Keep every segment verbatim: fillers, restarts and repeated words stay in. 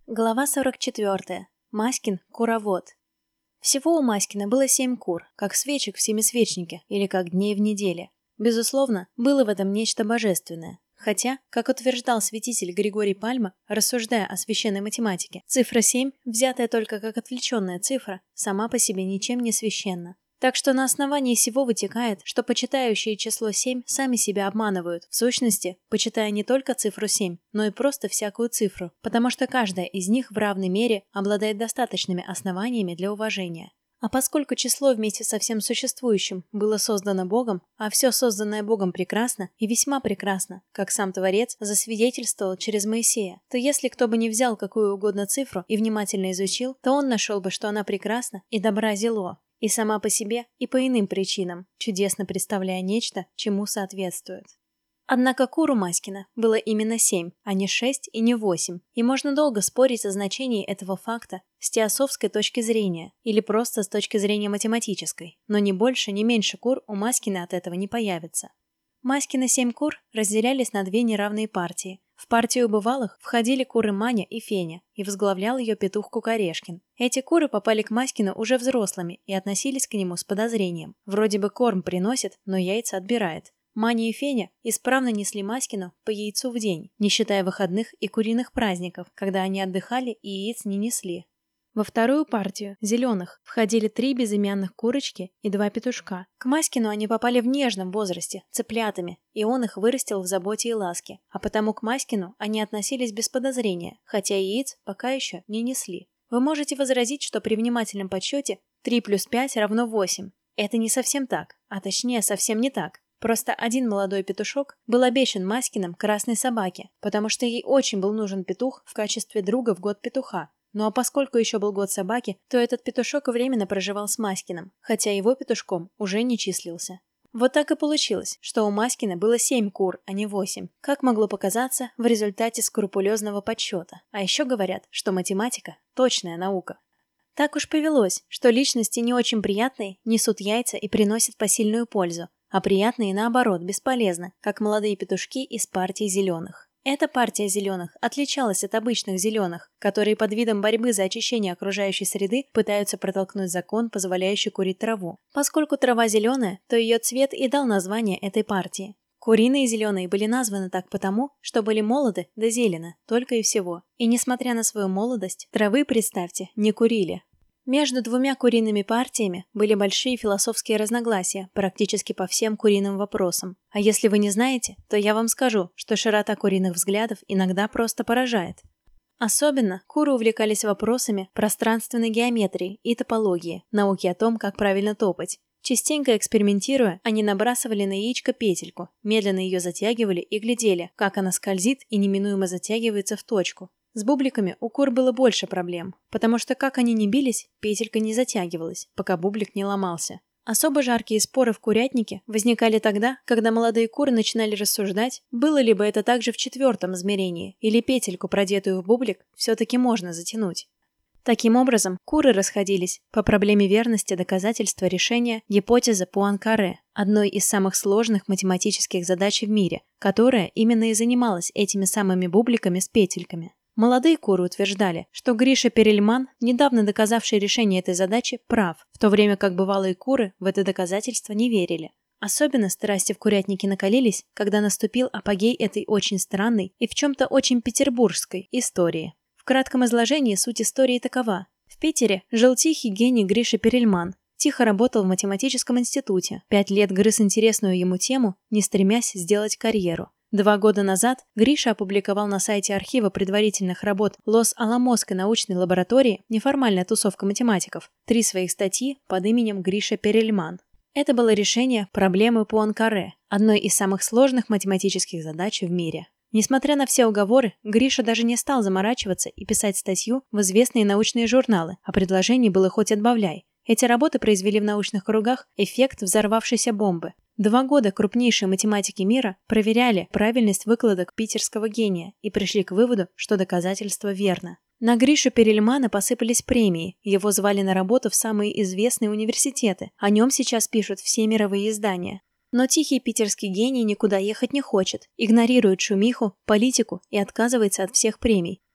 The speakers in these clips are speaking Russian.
Глава сорок четвёртая. Маськин – куровод. Всего у Маськина было семь кур, как свечек в семисвечнике или как дней в неделе. Безусловно, было в этом нечто божественное. Хотя, как утверждал святитель Григорий Пальма, рассуждая о священной математике, цифра семь, взятая только как отвлеченная цифра, сама по себе ничем не священна. Так что на основании сего вытекает, что почитающие число семь сами себя обманывают, в сущности, почитая не только цифру семь, но и просто всякую цифру, потому что каждая из них в равной мере обладает достаточными основаниями для уважения. А поскольку число вместе со всем существующим было создано Богом, а все созданное Богом прекрасно и весьма прекрасно, как сам Творец засвидетельствовал через Моисея, то если кто бы не взял какую угодно цифру и внимательно изучил, то он нашел бы, что она прекрасна и добра зело. И сама по себе, и по иным причинам, чудесно представляя нечто, чему соответствует. Однако кур у Маськина было именно семь, а не шесть и не восемь, и можно долго спорить о значении этого факта с теософской точки зрения или просто с точки зрения математической, но ни больше, ни меньше кур у Маськина от этого не появится. Маськины семь кур разделялись на две неравные партии. В партию бывалых входили куры Маня и Феня, и возглавлял ее петух Кукарешкин. Эти куры попали к Маськину уже взрослыми и относились к нему с подозрением. Вроде бы корм приносит, но яйца отбирает. Маня и Феня исправно несли Маськину по яйцу в день, не считая выходных и куриных праздников, когда они отдыхали и яиц не несли. Во вторую партию, зеленых, входили три безымянных курочки и два петушка. К Маськину они попали в нежном возрасте, цыплятами, и он их вырастил в заботе и ласке, а потому к Маськину они относились без подозрения, хотя яиц пока еще не несли. Вы можете возразить, что при внимательном подсчете три плюс пять равно восемь. Это не совсем так, а точнее совсем не так. Просто один молодой петушок был обещан Маськиным красной собаке, потому что ей очень был нужен петух в качестве друга в год петуха. Ну а поскольку еще был год собаки, то этот петушок временно проживал с Маськиным, хотя его петушком уже не числился. Вот так и получилось, что у Маськина было семь кур, а не восемь, как могло показаться в результате скрупулезного подсчета. А еще говорят, что математика – точная наука. Так уж повелось, что личности не очень приятные несут яйца и приносят посильную пользу, а приятные, наоборот, бесполезны, как молодые петушки из партии зеленых. Эта партия зеленых отличалась от обычных зеленых, которые под видом борьбы за очищение окружающей среды пытаются протолкнуть закон, позволяющий курить траву. Поскольку трава зеленая, то ее цвет и дал название этой партии. Куриные зеленые были названы так потому, что были молоды да зелены, только и всего. И несмотря на свою молодость, травы, представьте, не курили. Между двумя куриными партиями были большие философские разногласия практически по всем куриным вопросам. А если вы не знаете, то я вам скажу, что широта куриных взглядов иногда просто поражает. Особенно куры увлекались вопросами пространственной геометрии и топологии, науки о том, как правильно топать. Частенько экспериментируя, они набрасывали на яичко петельку, медленно ее затягивали и глядели, как она скользит и неминуемо затягивается в точку. С бубликами у кур было больше проблем, потому что как они ни бились, петелька не затягивалась, пока бублик не ломался. Особо жаркие споры в курятнике возникали тогда, когда молодые куры начинали рассуждать, было ли бы это также в четвертом измерении, или петельку, продетую в бублик, все-таки можно затянуть. Таким образом, куры расходились по проблеме верности доказательства решения гипотезы Пуанкаре, одной из самых сложных математических задач в мире, которая именно и занималась этими самыми бубликами с петельками. Молодые куры утверждали, что Гриша Перельман, недавно доказавший решение этой задачи, прав, в то время как бывалые куры в это доказательство не верили. Особенно страсти в курятнике накалились, когда наступил апогей этой очень странной и в чем-то очень петербургской истории. В кратком изложении суть истории такова. В Питере жил тихий гений Гриша Перельман. Тихо работал в математическом институте. Пять лет грыз интересную ему тему, не стремясь сделать карьеру. Два года назад Гриша опубликовал на сайте архива предварительных работ Лос-Аламосской научной лаборатории «Неформальная тусовка математиков» три своих статьи под именем Гриша Перельман. Это было решение проблемы Пуанкаре, одной из самых сложных математических задач в мире. Несмотря на все уговоры, Гриша даже не стал заморачиваться и писать статью в известные научные журналы, а предложений было хоть отбавляй. Эти работы произвели в научных кругах эффект взорвавшейся бомбы. Два года крупнейшие математики мира проверяли правильность выкладок питерского гения и пришли к выводу, что доказательство верно. На Гришу Перельмана посыпались премии, его звали на работу в самые известные университеты, о нем сейчас пишут все мировые издания. Но тихий питерский гений никуда ехать не хочет, игнорирует шумиху, политику и отказывается от всех премий.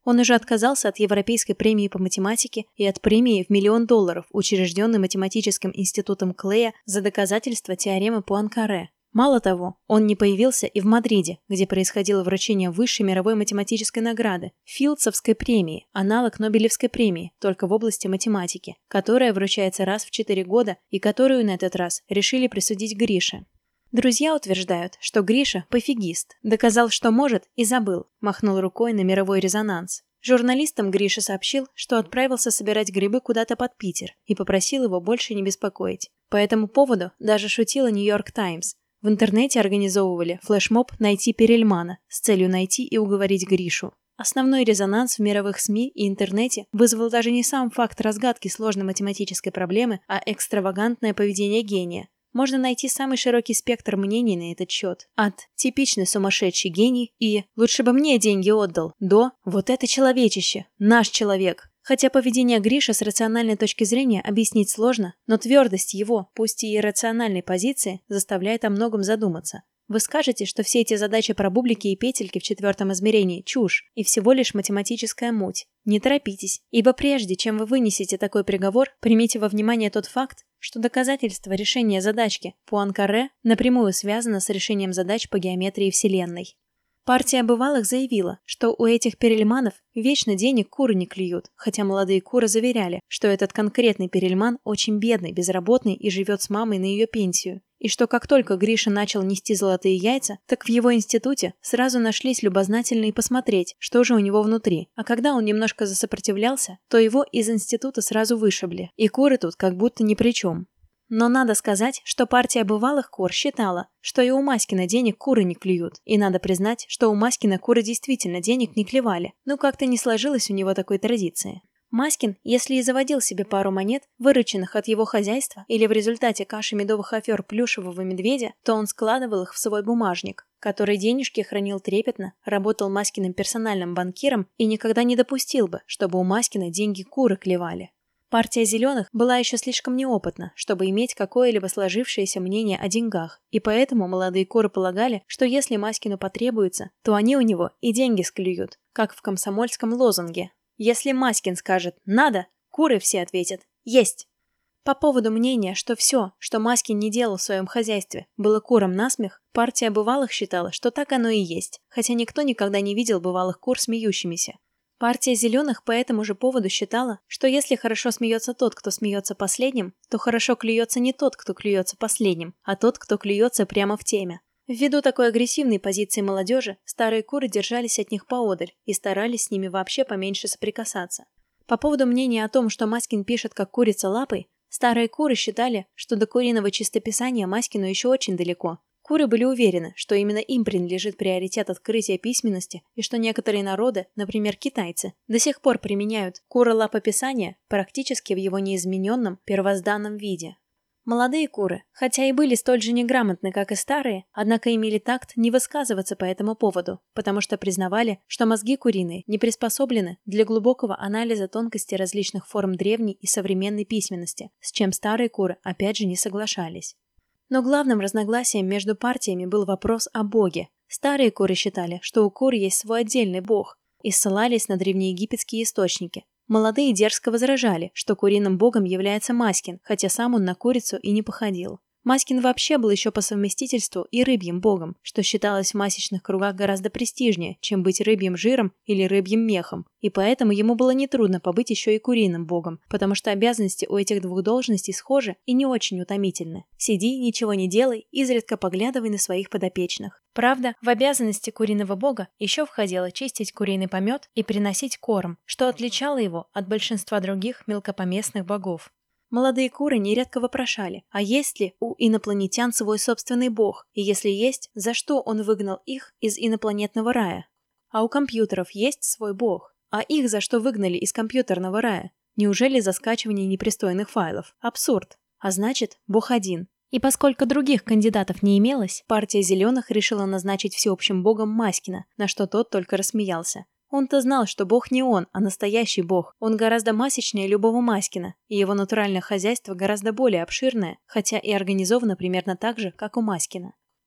Он уже отказался от Европейской премии по математике и от премии в миллион долларов, учрежденной Математическим институтом Клея за доказательство теоремы Пуанкаре. Мало того, он не появился и в Мадриде, где происходило вручение высшей мировой математической награды – Филдсовской премии, аналог Нобелевской премии, только в области математики, которая вручается раз в четыре года и которую на этот раз решили присудить Грише. Друзья утверждают, что Гриша – пофигист, доказал, что может, и забыл, махнул рукой на мировой резонанс. Журналистам Гриша сообщил, что отправился собирать грибы куда-то под Питер и попросил его больше не беспокоить. По этому поводу даже шутила Нью-Йорк Таймс. В интернете организовывали флешмоб «Найти Перельмана» с целью найти и уговорить Гришу. Основной резонанс в мировых СМИ и интернете вызвал даже не сам факт разгадки сложной математической проблемы, а экстравагантное поведение гения. Можно найти самый широкий спектр мнений на этот счет. От «типичный сумасшедший гений» и «лучше бы мне деньги отдал» до «вот это человечище, наш человек». Хотя поведение Гриши с рациональной точки зрения объяснить сложно, но твердость его, пусть и иррациональной позиции, заставляет о многом задуматься. Вы скажете, что все эти задачи про бублики и петельки в четвертом измерении – чушь и всего лишь математическая муть. Не торопитесь, ибо прежде, чем вы вынесете такой приговор, примите во внимание тот факт, что доказательство решения задачки Пуанкаре напрямую связано с решением задач по геометрии Вселенной. Партия бывалых заявила, что у этих Перельманов вечно денег куры не клюют, хотя молодые куры заверяли, что этот конкретный Перельман очень бедный, безработный и живет с мамой на ее пенсию. И что как только Гриша начал нести золотые яйца, так в его институте сразу нашлись любознательные посмотреть, что же у него внутри. А когда он немножко засопротивлялся, то его из института сразу вышибли. И куры тут как будто ни при чем. Но надо сказать, что партия бывалых кур считала, что и у Маськина денег куры не клюют. И надо признать, что у Маськина куры действительно денег не клевали. Но как-то не сложилось у него такой традиции. Маськин, если и заводил себе пару монет, вырученных от его хозяйства или в результате каши медовых афер плюшевого медведя, то он складывал их в свой бумажник, который денежки хранил трепетно, работал Маськиным персональным банкиром и никогда не допустил бы, чтобы у Маськина деньги куры клевали. Партия зеленых была еще слишком неопытна, чтобы иметь какое-либо сложившееся мнение о деньгах, и поэтому молодые куры полагали, что если Маськину потребуется, то они у него и деньги склюют, как в комсомольском лозунге. Если Маськин скажет «надо», куры все ответят «есть». По поводу мнения, что все, что Маськин не делал в своем хозяйстве, было курам насмех, партия бывалых считала, что так оно и есть, хотя никто никогда не видел бывалых кур смеющимися. Партия зеленых по этому же поводу считала, что если хорошо смеется тот, кто смеется последним, то хорошо клюется не тот, кто клюется последним, а тот, кто клюется прямо в теме. Ввиду такой агрессивной позиции молодежи, старые куры держались от них поодаль и старались с ними вообще поменьше соприкасаться. По поводу мнения о том, что Маськин пишет как курица лапой, старые куры считали, что до куриного чистописания Маськину еще очень далеко. Куры были уверены, что именно им принадлежит приоритет открытия письменности и что некоторые народы, например китайцы, до сих пор применяют куролапописание практически в его неизмененном первозданном виде. Молодые куры, хотя и были столь же неграмотны, как и старые, однако имели такт не высказываться по этому поводу, потому что признавали, что мозги куриные не приспособлены для глубокого анализа тонкостей различных форм древней и современной письменности, с чем старые куры опять же не соглашались. Но главным разногласием между партиями был вопрос о боге. Старые куры считали, что у кур есть свой отдельный бог, и ссылались на древнеегипетские источники. Молодые дерзко возражали, что куриным богом является Маськин, хотя сам он на курицу и не походил. Маськин вообще был еще по совместительству и рыбьим богом, что считалось в масечных кругах гораздо престижнее, чем быть рыбьим жиром или рыбьим мехом, и поэтому ему было нетрудно побыть еще и куриным богом, потому что обязанности у этих двух должностей схожи и не очень утомительны. Сиди, ничего не делай, изредка поглядывай на своих подопечных. Правда, в обязанности куриного бога еще входило чистить куриный помет и приносить корм, что отличало его от большинства других мелкопоместных богов. Молодые куры нередко вопрошали, а есть ли у инопланетян свой собственный бог, и если есть, за что он выгнал их из инопланетного рая? А у компьютеров есть свой бог, а их за что выгнали из компьютерного рая? Неужели за скачивание непристойных файлов? Абсурд. А значит, бог один. И поскольку других кандидатов не имелось, партия зеленых решила назначить всеобщим богом Маськина, на что тот только рассмеялся. Он-то знал, что бог не он, а настоящий бог. Он гораздо масечнее любого Маськина, и его натуральное хозяйство гораздо более обширное, хотя и организовано примерно так же, как у Маськина.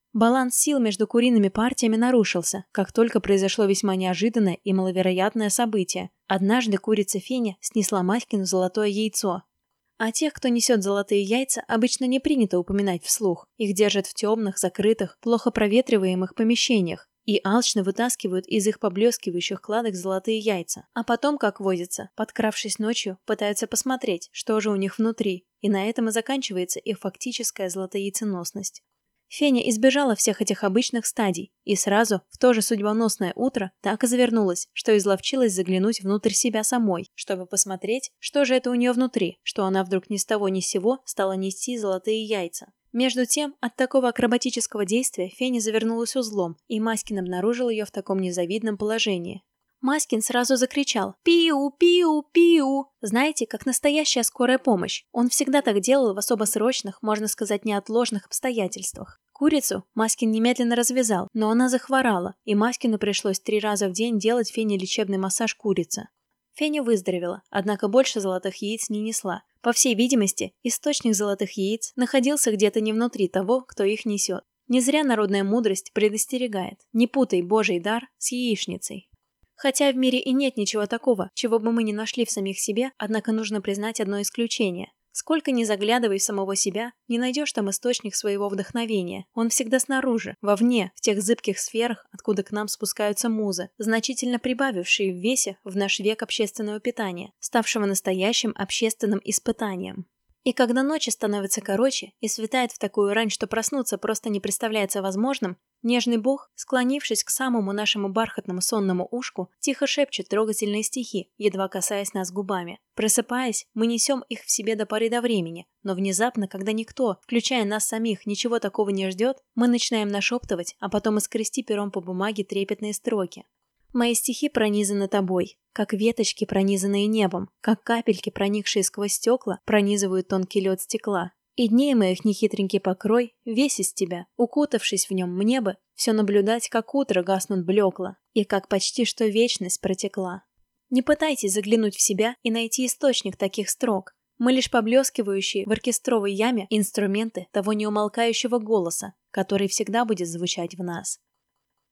Баланс сил между куриными партиями нарушился, как только произошло весьма неожиданное и маловероятное событие. Однажды курица Феня снесла Маськину золотое яйцо. А тех, кто несет золотые яйца, обычно не принято упоминать вслух. Их держат в темных, закрытых, плохо проветриваемых помещениях и алчно вытаскивают из их поблескивающих кладок золотые яйца. А потом, как водится, подкравшись ночью, пытаются посмотреть, что же у них внутри. И на этом и заканчивается их фактическая золотояйценосность. Феня избежала всех этих обычных стадий и сразу, в то же судьбоносное утро, так и завернулась, что изловчилась заглянуть внутрь себя самой, чтобы посмотреть, что же это у нее внутри, что она вдруг ни с того ни с сего стала нести золотые яйца. Между тем, от такого акробатического действия Феня завернулась узлом, и Маськин обнаружил ее в таком незавидном положении. Маськин сразу закричал «Пиу, пиу, пиу!» Знаете, как настоящая скорая помощь. Он всегда так делал в особо срочных, можно сказать, неотложных обстоятельствах. Курицу Маськин немедленно развязал, но она захворала, и Маськину пришлось три раза в день делать Фене лечебный массаж курицы. Феня выздоровела, однако больше золотых яиц не несла. По всей видимости, источник золотых яиц находился где-то не внутри того, кто их несет. Не зря народная мудрость предостерегает: не путай Божий дар с яичницей. Хотя в мире и нет ничего такого, чего бы мы не нашли в самих себе, однако нужно признать одно исключение. Сколько ни заглядывай в самого себя, не найдешь там источник своего вдохновения. Он всегда снаружи, вовне, в тех зыбких сферах, откуда к нам спускаются музы, значительно прибавившие в весе в наш век общественного питания, ставшего настоящим общественным испытанием. И когда ночи становятся короче и светает в такую рань, что проснуться просто не представляется возможным, нежный бог, склонившись к самому нашему бархатному сонному ушку, тихо шепчет трогательные стихи, едва касаясь нас губами. Просыпаясь, мы несем их в себе до поры до времени, но внезапно, когда никто, включая нас самих, ничего такого не ждет, мы начинаем нашептывать, а потом искрести пером по бумаге трепетные строки. Мои стихи пронизаны тобой, как веточки, пронизанные небом, как капельки, проникшие сквозь стекла, пронизывают тонкий лед стекла. И дней моих нехитренький покрой, весь из тебя, укутавшись в нем, мне бы все наблюдать, как утро гаснут блекло, и как почти что вечность протекла. Не пытайтесь заглянуть в себя и найти источник таких строк. Мы лишь поблескивающие в оркестровой яме инструменты того неумолкающего голоса, который всегда будет звучать в нас.